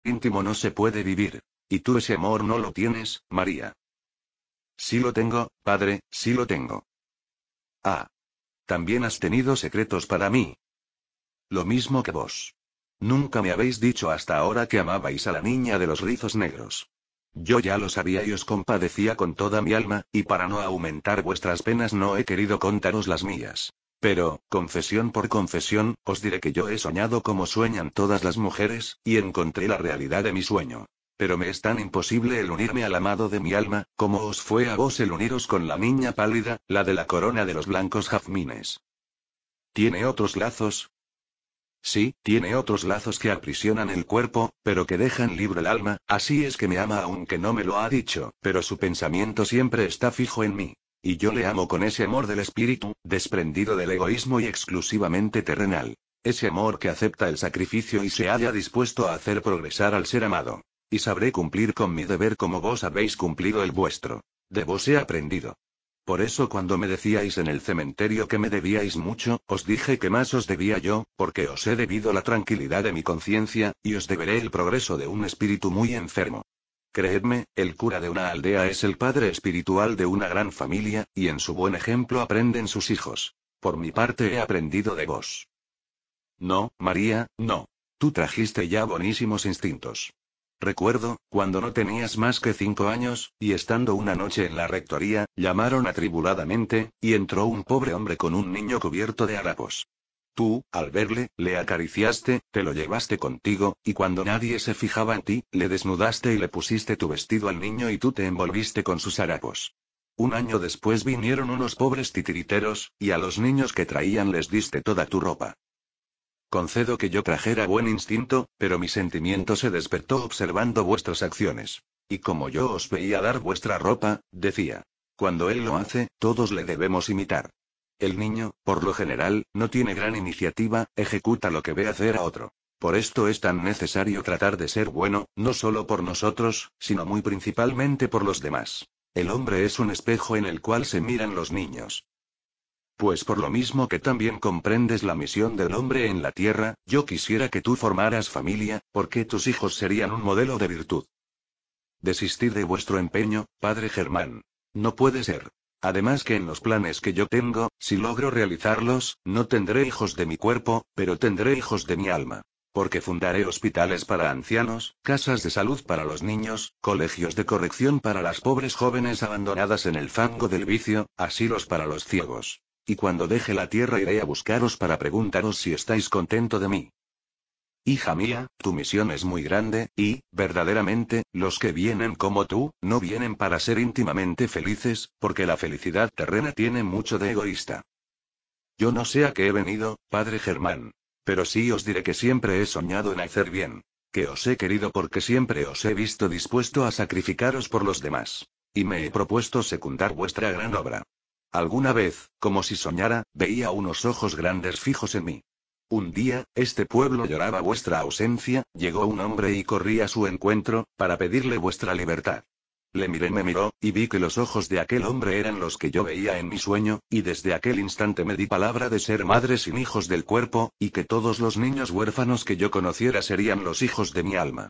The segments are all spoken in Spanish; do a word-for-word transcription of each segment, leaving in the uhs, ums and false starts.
íntimo no se puede vivir. Y tú ese amor no lo tienes, María. Sí lo tengo, padre, sí lo tengo. Ah. También has tenido secretos para mí. Lo mismo que vos. Nunca me habéis dicho hasta ahora que amabais a la niña de los rizos negros. Yo ya lo sabía y os compadecía con toda mi alma, y para no aumentar vuestras penas no he querido contaros las mías. Pero, confesión por confesión, os diré que yo he soñado como sueñan todas las mujeres, y encontré la realidad de mi sueño. Pero me es tan imposible el unirme al amado de mi alma, como os fue a vos el uniros con la niña pálida, la de la corona de los blancos jazmines. ¿Tiene otros lazos? Sí, tiene otros lazos que aprisionan el cuerpo, pero que dejan libre el alma, así es que me ama aunque no me lo ha dicho, pero su pensamiento siempre está fijo en mí. Y yo le amo con ese amor del espíritu, desprendido del egoísmo y exclusivamente terrenal. Ese amor que acepta el sacrificio y se halla dispuesto a hacer progresar al ser amado. Y sabré cumplir con mi deber como vos habéis cumplido el vuestro. De vos he aprendido. Por eso cuando me decíais en el cementerio que me debíais mucho, os dije que más os debía yo, porque os he debido la tranquilidad de mi conciencia, y os deberé el progreso de un espíritu muy enfermo. Creedme, el cura de una aldea es el padre espiritual de una gran familia, y en su buen ejemplo aprenden sus hijos. Por mi parte he aprendido de vos. No, María, no. Tú trajiste ya buenísimos instintos. Recuerdo, cuando no tenías más que cinco años, y estando una noche en la rectoría, llamaron atribuladamente, y entró un pobre hombre con un niño cubierto de harapos. Tú, al verle, le acariciaste, te lo llevaste contigo, y cuando nadie se fijaba en ti, le desnudaste y le pusiste tu vestido al niño y tú te envolviste con sus harapos. Un año después vinieron unos pobres titiriteros, y a los niños que traían les diste toda tu ropa. Concedo que yo trajera buen instinto, pero mi sentimiento se despertó observando vuestras acciones. Y como yo os veía dar vuestra ropa, decía. Cuando él lo hace, todos le debemos imitar. El niño, por lo general, no tiene gran iniciativa, ejecuta lo que ve hacer a otro. Por esto es tan necesario tratar de ser bueno, no solo por nosotros, sino muy principalmente por los demás. El hombre es un espejo en el cual se miran los niños. Pues por lo mismo que también comprendes la misión del hombre en la tierra, yo quisiera que tú formaras familia, porque tus hijos serían un modelo de virtud. Desistir de vuestro empeño, padre Germán. No puede ser. Además que en los planes que yo tengo, si logro realizarlos, no tendré hijos de mi cuerpo, pero tendré hijos de mi alma. Porque fundaré hospitales para ancianos, casas de salud para los niños, colegios de corrección para las pobres jóvenes abandonadas en el fango del vicio, asilos para los ciegos. Y cuando deje la tierra iré a buscaros para preguntaros si estáis contento de mí. Hija mía, tu misión es muy grande, y, verdaderamente, los que vienen como tú, no vienen para ser íntimamente felices, porque la felicidad terrena tiene mucho de egoísta. Yo no sé a qué he venido, padre Germán. Pero sí os diré que siempre he soñado en hacer bien. Que os he querido porque siempre os he visto dispuesto a sacrificaros por los demás. Y me he propuesto secundar vuestra gran obra. Alguna vez, como si soñara, veía unos ojos grandes fijos en mí. Un día, este pueblo lloraba vuestra ausencia, llegó un hombre y corrí a su encuentro, para pedirle vuestra libertad. Le miré, me miró, y vi que los ojos de aquel hombre eran los que yo veía en mi sueño, y desde aquel instante me di palabra de ser madre sin hijos del cuerpo, y que todos los niños huérfanos que yo conociera serían los hijos de mi alma.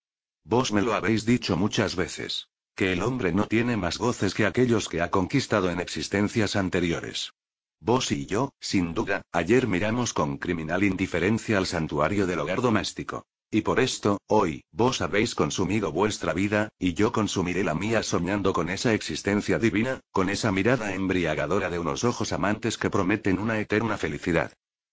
Vos me lo habéis dicho muchas veces. Que el hombre no tiene más goces que aquellos que ha conquistado en existencias anteriores. Vos y yo, sin duda, ayer miramos con criminal indiferencia al santuario del hogar doméstico. Y por esto, hoy, vos habéis consumido vuestra vida, y yo consumiré la mía soñando con esa existencia divina, con esa mirada embriagadora de unos ojos amantes que prometen una eterna felicidad.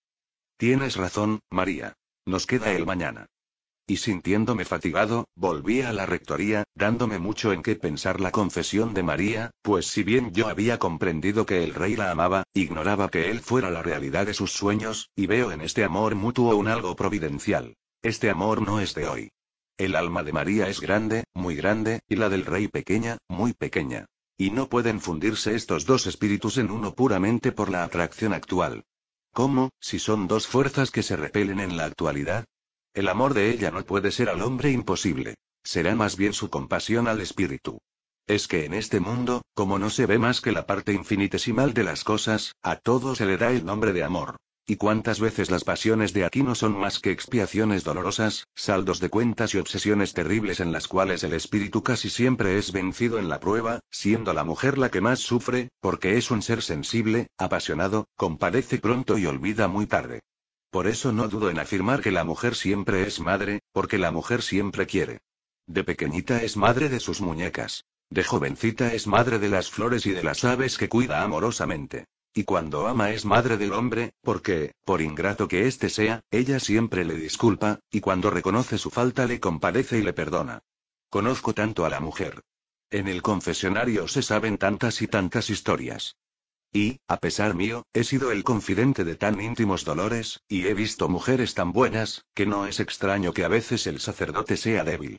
Tienes razón, María. Nos queda el mañana. Y sintiéndome fatigado, volví a la rectoría, dándome mucho en qué pensar la confesión de María, pues si bien yo había comprendido que el rey la amaba, ignoraba que él fuera la realidad de sus sueños, y veo en este amor mutuo un algo providencial. Este amor no es de hoy. El alma de María es grande, muy grande, y la del rey pequeña, muy pequeña. Y no pueden fundirse estos dos espíritus en uno puramente por la atracción actual. ¿Cómo, si son dos fuerzas que se repelen en la actualidad? El amor de ella no puede ser al hombre imposible. Será más bien su compasión al espíritu. Es que en este mundo, como no se ve más que la parte infinitesimal de las cosas, a todo se le da el nombre de amor. ¿Y cuántas veces las pasiones de aquí no son más que expiaciones dolorosas, saldos de cuentas y obsesiones terribles en las cuales el espíritu casi siempre es vencido en la prueba, siendo la mujer la que más sufre, porque es un ser sensible, apasionado, compadece pronto y olvida muy tarde? Por eso no dudo en afirmar que la mujer siempre es madre, porque la mujer siempre quiere. De pequeñita es madre de sus muñecas. De jovencita es madre de las flores y de las aves que cuida amorosamente. Y cuando ama es madre del hombre, porque, por ingrato que éste sea, ella siempre le disculpa, y cuando reconoce su falta le compadece y le perdona. Conozco tanto a la mujer. En el confesionario se saben tantas y tantas historias. Y, a pesar mío, he sido el confidente de tan íntimos dolores, y he visto mujeres tan buenas, que no es extraño que a veces el sacerdote sea débil.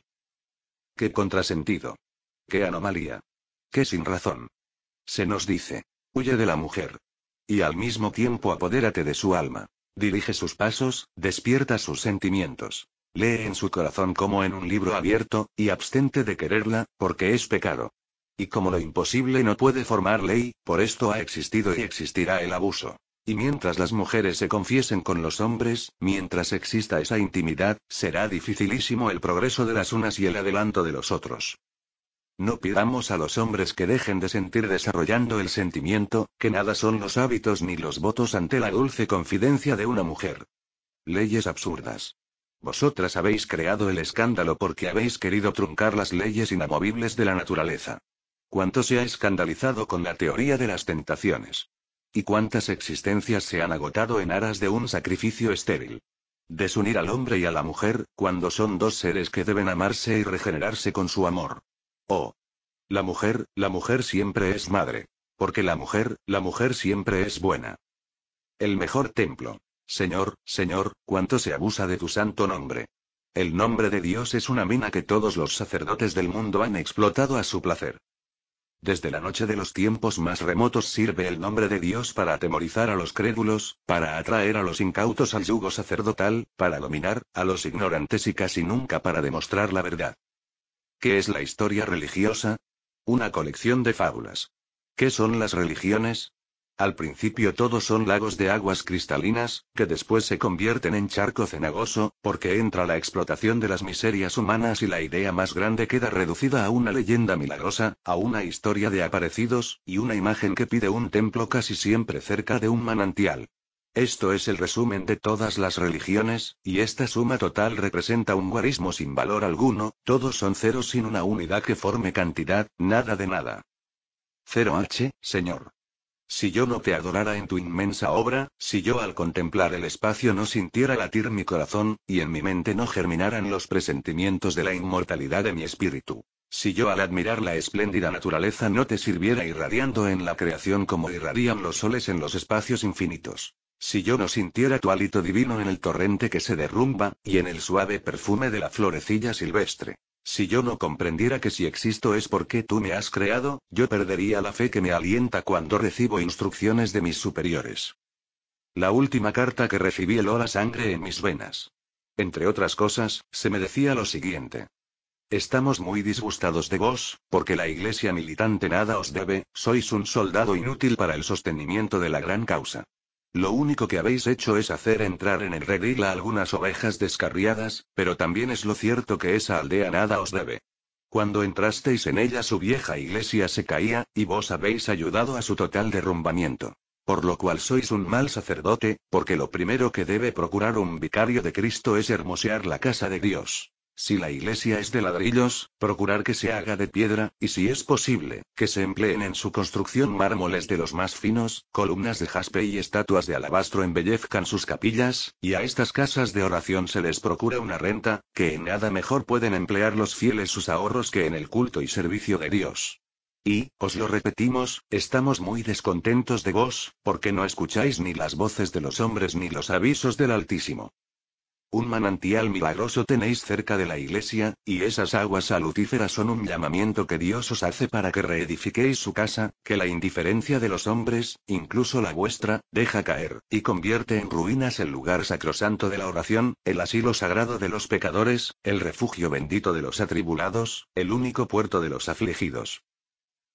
¡Qué contrasentido! ¡Qué anomalía! ¡Qué sinrazón! Se nos dice: huye de la mujer. Y al mismo tiempo apodérate de su alma. Dirige sus pasos, despierta sus sentimientos. Lee en su corazón como en un libro abierto, y abstente de quererla, porque es pecado. Y como lo imposible no puede formar ley, por esto ha existido y existirá el abuso. Y mientras las mujeres se confiesen con los hombres, mientras exista esa intimidad, será dificilísimo el progreso de las unas y el adelanto de los otros. No pidamos a los hombres que dejen de sentir desarrollando el sentimiento, que nada son los hábitos ni los votos ante la dulce confidencia de una mujer. Leyes absurdas. Vosotras habéis creado el escándalo porque habéis querido truncar las leyes inamovibles de la naturaleza. ¿Cuánto se ha escandalizado con la teoría de las tentaciones? ¿Y cuántas existencias se han agotado en aras de un sacrificio estéril? Desunir al hombre y a la mujer, cuando son dos seres que deben amarse y regenerarse con su amor. Oh. La mujer, la mujer siempre es madre. Porque la mujer, la mujer siempre es buena. El mejor templo. Señor, Señor, cuánto se abusa de tu santo nombre. El nombre de Dios es una mina que todos los sacerdotes del mundo han explotado a su placer. Desde la noche de los tiempos más remotos sirve el nombre de Dios para atemorizar a los crédulos, para atraer a los incautos al yugo sacerdotal, para dominar a los ignorantes y casi nunca para demostrar la verdad. ¿Qué es la historia religiosa? Una colección de fábulas. ¿Qué son las religiones? Al principio todos son lagos de aguas cristalinas, que después se convierten en charco cenagoso, porque entra la explotación de las miserias humanas y la idea más grande queda reducida a una leyenda milagrosa, a una historia de aparecidos, y una imagen que pide un templo casi siempre cerca de un manantial. Esto es el resumen de todas las religiones, y esta suma total representa un guarismo sin valor alguno, todos son ceros sin una unidad que forme cantidad, nada de nada. Cero H, Señor. Si yo no te adorara en tu inmensa obra, si yo al contemplar el espacio no sintiera latir mi corazón, y en mi mente no germinaran los presentimientos de la inmortalidad de mi espíritu. Si yo al admirar la espléndida naturaleza no te sirviera irradiando en la creación como irradian los soles en los espacios infinitos. Si yo no sintiera tu hálito divino en el torrente que se derrumba, y en el suave perfume de la florecilla silvestre. Si yo no comprendiera que si existo es porque tú me has creado, yo perdería la fe que me alienta cuando recibo instrucciones de mis superiores. La última carta que recibí heló la sangre en mis venas. Entre otras cosas, se me decía lo siguiente. Estamos muy disgustados de vos, porque la iglesia militante nada os debe, sois un soldado inútil para el sostenimiento de la gran causa. Lo único que habéis hecho es hacer entrar en el redil a algunas ovejas descarriadas, pero también es lo cierto que esa aldea nada os debe. Cuando entrasteis en ella su vieja iglesia se caía, y vos habéis ayudado a su total derrumbamiento. Por lo cual sois un mal sacerdote, porque lo primero que debe procurar un vicario de Cristo es hermosear la casa de Dios. Si la iglesia es de ladrillos, procurar que se haga de piedra, y si es posible, que se empleen en su construcción mármoles de los más finos, columnas de jaspe y estatuas de alabastro embellezcan sus capillas, y a estas casas de oración se les procura una renta, que en nada mejor pueden emplear los fieles sus ahorros que en el culto y servicio de Dios. Y, os lo repetimos, estamos muy descontentos de vos, porque no escucháis ni las voces de los hombres ni los avisos del Altísimo. Un manantial milagroso tenéis cerca de la iglesia, y esas aguas salutíferas son un llamamiento que Dios os hace para que reedifiquéis su casa, que la indiferencia de los hombres, incluso la vuestra, deja caer, y convierte en ruinas el lugar sacrosanto de la oración, el asilo sagrado de los pecadores, el refugio bendito de los atribulados, el único puerto de los afligidos.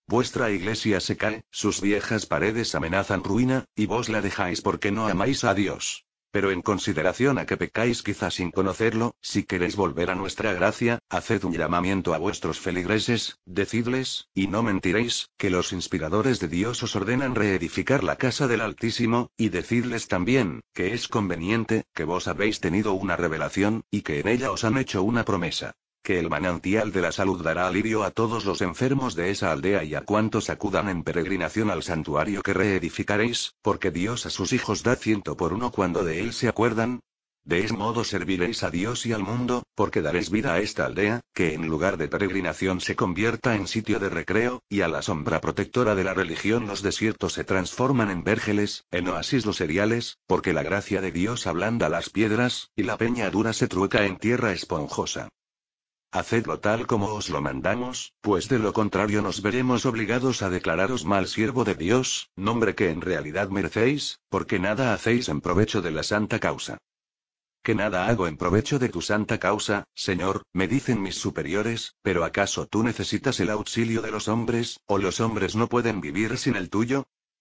Vuestra iglesia se cae, sus viejas paredes amenazan ruina, y vos la dejáis porque no amáis a Dios. Pero en consideración a que pecáis quizá sin conocerlo, si queréis volver a nuestra gracia, haced un llamamiento a vuestros feligreses, decidles, y no mentiréis, que los inspiradores de Dios os ordenan reedificar la casa del Altísimo, y decidles también, que es conveniente, que vos habéis tenido una revelación, y que en ella os han hecho una promesa. Que el manantial de la salud dará alivio a todos los enfermos de esa aldea y a cuantos acudan en peregrinación al santuario que reedificaréis, porque Dios a sus hijos da ciento por uno cuando de él se acuerdan. De ese modo serviréis a Dios y al mundo, porque daréis vida a esta aldea, que en lugar de peregrinación se convierta en sitio de recreo, y a la sombra protectora de la religión los desiertos se transforman en vérgeles, en oasis los cereales, porque la gracia de Dios ablanda las piedras, y la peña dura se trueca en tierra esponjosa. Hacedlo tal como os lo mandamos, pues de lo contrario nos veremos obligados a declararos mal siervo de Dios, nombre que en realidad merecéis, porque nada hacéis en provecho de la santa causa. Que nada hago en provecho de tu santa causa, Señor, me dicen mis superiores, pero ¿acaso tú necesitas el auxilio de los hombres, o los hombres no pueden vivir sin el tuyo?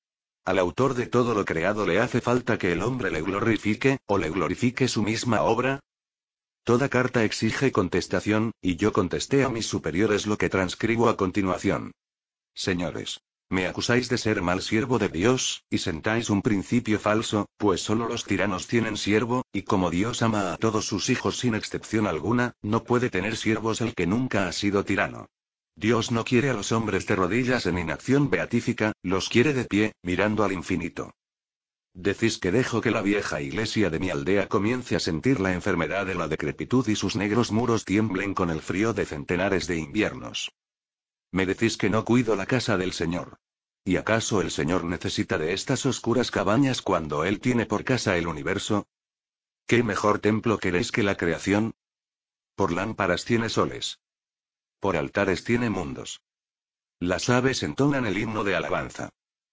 Al autor de todo lo creado le hace falta que el hombre le glorifique, o le glorifique su misma obra. Toda carta exige contestación, y yo contesté a mis superiores lo que transcribo a continuación. Señores, me acusáis de ser mal siervo de Dios, y sentáis un principio falso, pues solo los tiranos tienen siervo, y como Dios ama a todos sus hijos sin excepción alguna, no puede tener siervos el que nunca ha sido tirano. Dios no quiere a los hombres de rodillas en inacción beatífica, los quiere de pie, mirando al infinito. Decís que dejo que la vieja iglesia de mi aldea comience a sentir la enfermedad de la decrepitud y sus negros muros tiemblen con el frío de centenares de inviernos. Me decís que no cuido la casa del Señor. ¿Y acaso el Señor necesita de estas oscuras cabañas cuando Él tiene por casa el universo? ¿Qué mejor templo queréis que la creación? Por lámparas tiene soles. Por altares tiene mundos. Las aves entonan el himno de alabanza.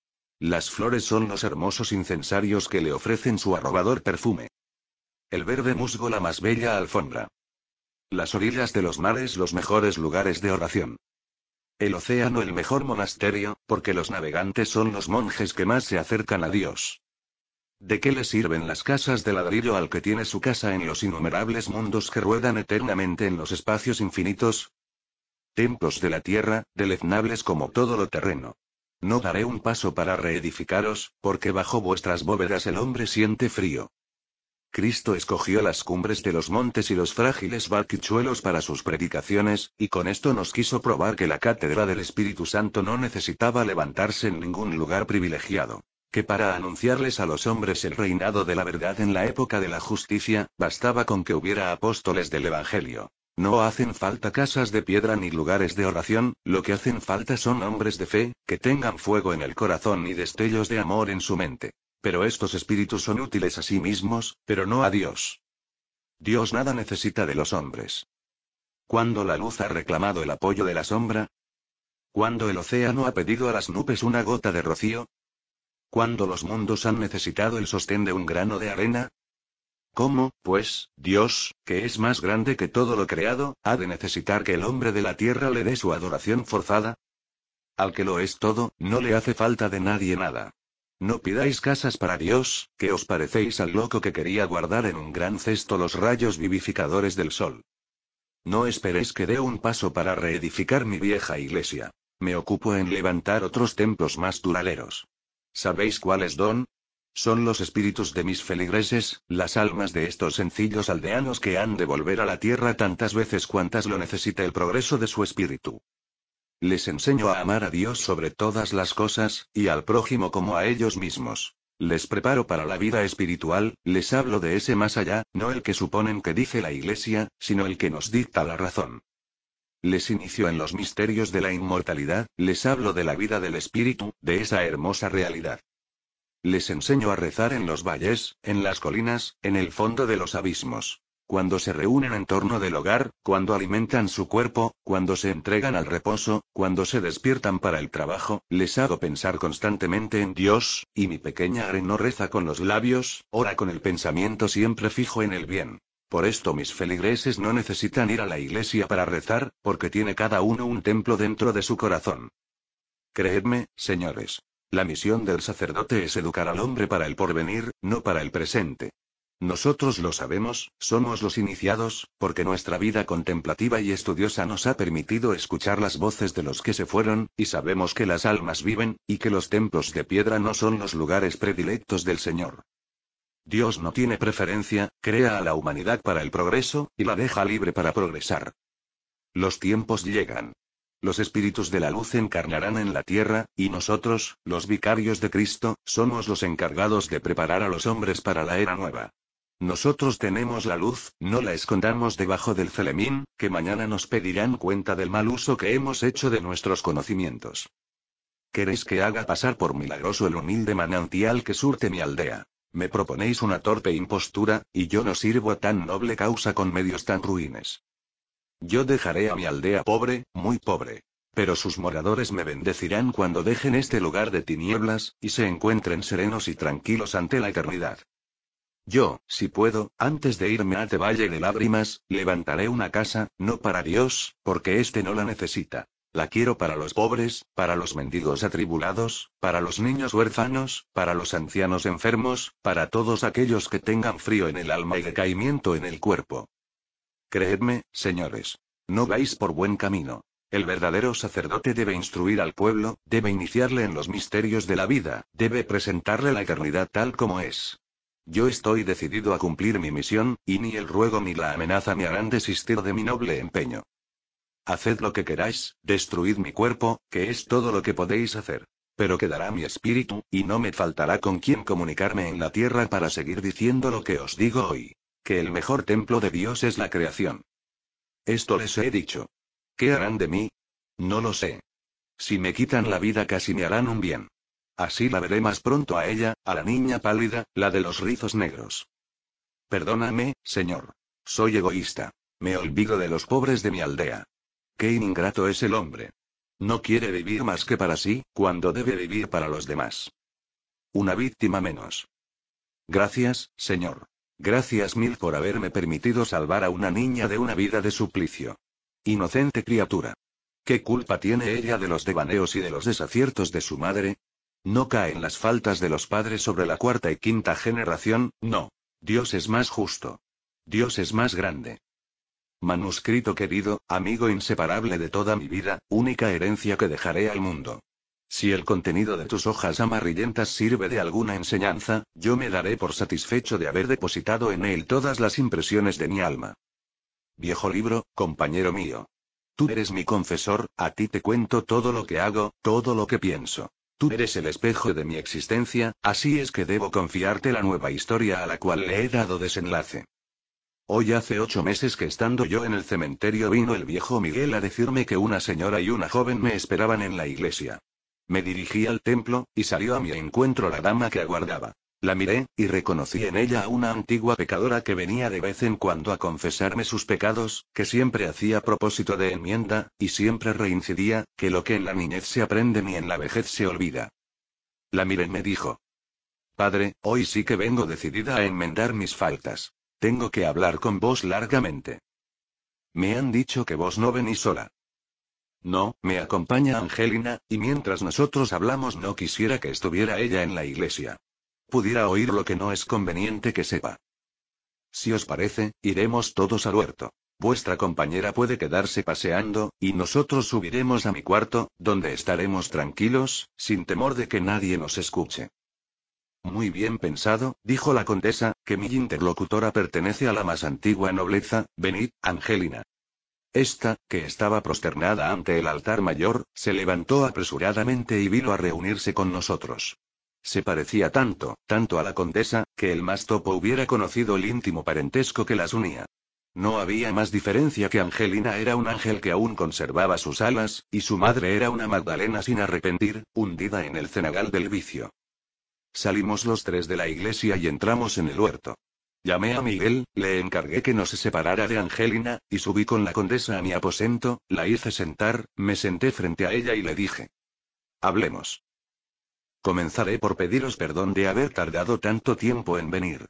Las flores son los hermosos incensarios que le ofrecen su arrobador perfume. El verde musgo la más bella alfombra. Las orillas de los mares los mejores lugares de oración. El océano el mejor monasterio, porque los navegantes son los monjes que más se acercan a Dios. ¿De qué le sirven las casas de ladrillo al que tiene su casa en los innumerables mundos que ruedan eternamente en los espacios infinitos? Templos de la tierra, deleznables como todo lo terreno. No daré un paso para reedificaros, porque bajo vuestras bóvedas el hombre siente frío. Cristo escogió las cumbres de los montes y los frágiles barquichuelos para sus predicaciones, y con esto nos quiso probar que la cátedra del Espíritu Santo no necesitaba levantarse en ningún lugar privilegiado. Que para anunciarles a los hombres el reinado de la verdad en la época de la justicia, bastaba con que hubiera apóstoles del Evangelio. No hacen falta casas de piedra ni lugares de oración, lo que hacen falta son hombres de fe, que tengan fuego en el corazón y destellos de amor en su mente. Pero estos espíritus son útiles a sí mismos, pero no a Dios. Dios nada necesita de los hombres. ¿Cuándo la luz ha reclamado el apoyo de la sombra? ¿Cuándo el océano ha pedido a las nubes una gota de rocío? ¿Cuándo los mundos han necesitado el sostén de un grano de arena? ¿Cómo, pues, Dios, que es más grande que todo lo creado, ha de necesitar que el hombre de la tierra le dé su adoración forzada? Al que lo es todo, no le hace falta de nadie nada. No pidáis casas para Dios, que os parecéis al loco que quería guardar en un gran cesto los rayos vivificadores del sol. No esperéis que dé un paso para reedificar mi vieja iglesia. Me ocupo en levantar otros templos más duraderos. ¿Sabéis cuáles don? Son los espíritus de mis feligreses, las almas de estos sencillos aldeanos que han de volver a la tierra tantas veces cuantas lo necesite el progreso de su espíritu. Les enseño a amar a Dios sobre todas las cosas, y al prójimo como a ellos mismos. Les preparo para la vida espiritual, les hablo de ese más allá, no el que suponen que dice la Iglesia, sino el que nos dicta la razón. Les inicio en los misterios de la inmortalidad, les hablo de la vida del espíritu, de esa hermosa realidad. Les enseño a rezar en los valles, en las colinas, en el fondo de los abismos. Cuando se reúnen en torno del hogar, cuando alimentan su cuerpo, cuando se entregan al reposo, cuando se despiertan para el trabajo, les hago pensar constantemente en Dios, y mi pequeña Are no reza con los labios, ora con el pensamiento siempre fijo en el bien. Por esto mis feligreses no necesitan ir a la iglesia para rezar, porque tiene cada uno un templo dentro de su corazón. Creedme, señores. La misión del sacerdote es educar al hombre para el porvenir, no para el presente. Nosotros lo sabemos, somos los iniciados, porque nuestra vida contemplativa y estudiosa nos ha permitido escuchar las voces de los que se fueron, y sabemos que las almas viven, y que los templos de piedra no son los lugares predilectos del Señor. Dios no tiene preferencia, crea a la humanidad para el progreso, y la deja libre para progresar. Los tiempos llegan. Los espíritus de la luz encarnarán en la tierra, y nosotros, los vicarios de Cristo, somos los encargados de preparar a los hombres para la era nueva. Nosotros tenemos la luz, no la escondamos debajo del celemín, que mañana nos pedirán cuenta del mal uso que hemos hecho de nuestros conocimientos. ¿Queréis que haga pasar por milagroso el humilde manantial que surte mi aldea? Me proponéis una torpe impostura, y yo no sirvo a tan noble causa con medios tan ruines. Yo dejaré a mi aldea pobre, muy pobre. Pero sus moradores me bendecirán cuando dejen este lugar de tinieblas, y se encuentren serenos y tranquilos ante la eternidad. Yo, si puedo, antes de irme a este valle de lágrimas, levantaré una casa, no para Dios, porque éste no la necesita. La quiero para los pobres, para los mendigos atribulados, para los niños huérfanos, para los ancianos enfermos, para todos aquellos que tengan frío en el alma y decaimiento en el cuerpo. Creedme, señores. No vais por buen camino. El verdadero sacerdote debe instruir al pueblo, debe iniciarle en los misterios de la vida, debe presentarle la eternidad tal como es. Yo estoy decidido a cumplir mi misión, y ni el ruego ni la amenaza me harán desistir de mi noble empeño. Haced lo que queráis, destruid mi cuerpo, que es todo lo que podéis hacer. Pero quedará mi espíritu, y no me faltará con quien comunicarme en la tierra para seguir diciendo lo que os digo hoy. Que el mejor templo de Dios es la creación. Esto les he dicho. ¿Qué harán de mí? No lo sé. Si me quitan la vida casi me harán un bien. Así la veré más pronto a ella, a la niña pálida, la de los rizos negros. Perdóname, señor. Soy egoísta. Me olvido de los pobres de mi aldea. Qué ingrato es el hombre. No quiere vivir más que para sí, cuando debe vivir para los demás. Una víctima menos. Gracias, señor. Gracias mil por haberme permitido salvar a una niña de una vida de suplicio. Inocente criatura. ¿Qué culpa tiene ella de los devaneos y de los desaciertos de su madre? No caen las faltas de los padres sobre la cuarta y quinta generación, no. Dios es más justo. Dios es más grande. Manuscrito querido, amigo inseparable de toda mi vida, única herencia que dejaré al mundo. Si el contenido de tus hojas amarillentas sirve de alguna enseñanza, yo me daré por satisfecho de haber depositado en él todas las impresiones de mi alma. Viejo libro, compañero mío. Tú eres mi confesor, a ti te cuento todo lo que hago, todo lo que pienso. Tú eres el espejo de mi existencia, así es que debo confiarte la nueva historia a la cual le he dado desenlace. Hoy hace ocho meses que estando yo en el cementerio vino el viejo Miguel a decirme que una señora y una joven me esperaban en la iglesia. Me dirigí al templo, y salió a mi encuentro la dama que aguardaba. La miré, y reconocí en ella a una antigua pecadora que venía de vez en cuando a confesarme sus pecados, que siempre hacía propósito de enmienda, y siempre reincidía, que lo que en la niñez se aprende ni en la vejez se olvida. La miré y me dijo: Padre, hoy sí que vengo decidida a enmendar mis faltas. Tengo que hablar con vos largamente. Me han dicho que vos no venís sola. No, me acompaña Angelina, y mientras nosotros hablamos no quisiera que estuviera ella en la iglesia. Pudiera oír lo que no es conveniente que sepa. Si os parece, iremos todos al huerto. Vuestra compañera puede quedarse paseando, y nosotros subiremos a mi cuarto, donde estaremos tranquilos, sin temor de que nadie nos escuche. Muy bien pensado, dijo la condesa, que mi interlocutora pertenece a la más antigua nobleza. Venid, Angelina. Esta, que estaba prosternada ante el altar mayor, se levantó apresuradamente y vino a reunirse con nosotros. Se parecía tanto, tanto a la condesa, que el más topo hubiera conocido el íntimo parentesco que las unía. No había más diferencia que Angelina era un ángel que aún conservaba sus alas, y su madre era una Magdalena sin arrepentir, hundida en el cenagal del vicio. Salimos los tres de la iglesia y entramos en el huerto. Llamé a Miguel, le encargué que no se separara de Angelina, y subí con la condesa a mi aposento, la hice sentar, me senté frente a ella y le dije: Hablemos. Comenzaré por pediros perdón de haber tardado tanto tiempo en venir.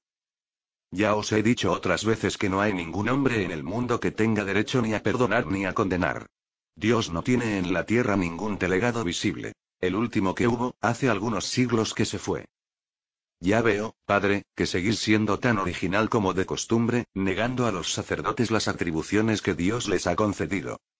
Ya os he dicho otras veces que no hay ningún hombre en el mundo que tenga derecho ni a perdonar ni a condenar. Dios no tiene en la tierra ningún delegado visible. El último que hubo, hace algunos siglos que se fue. Ya veo, padre, que seguís siendo tan original como de costumbre, negando a los sacerdotes las atribuciones que Dios les ha concedido.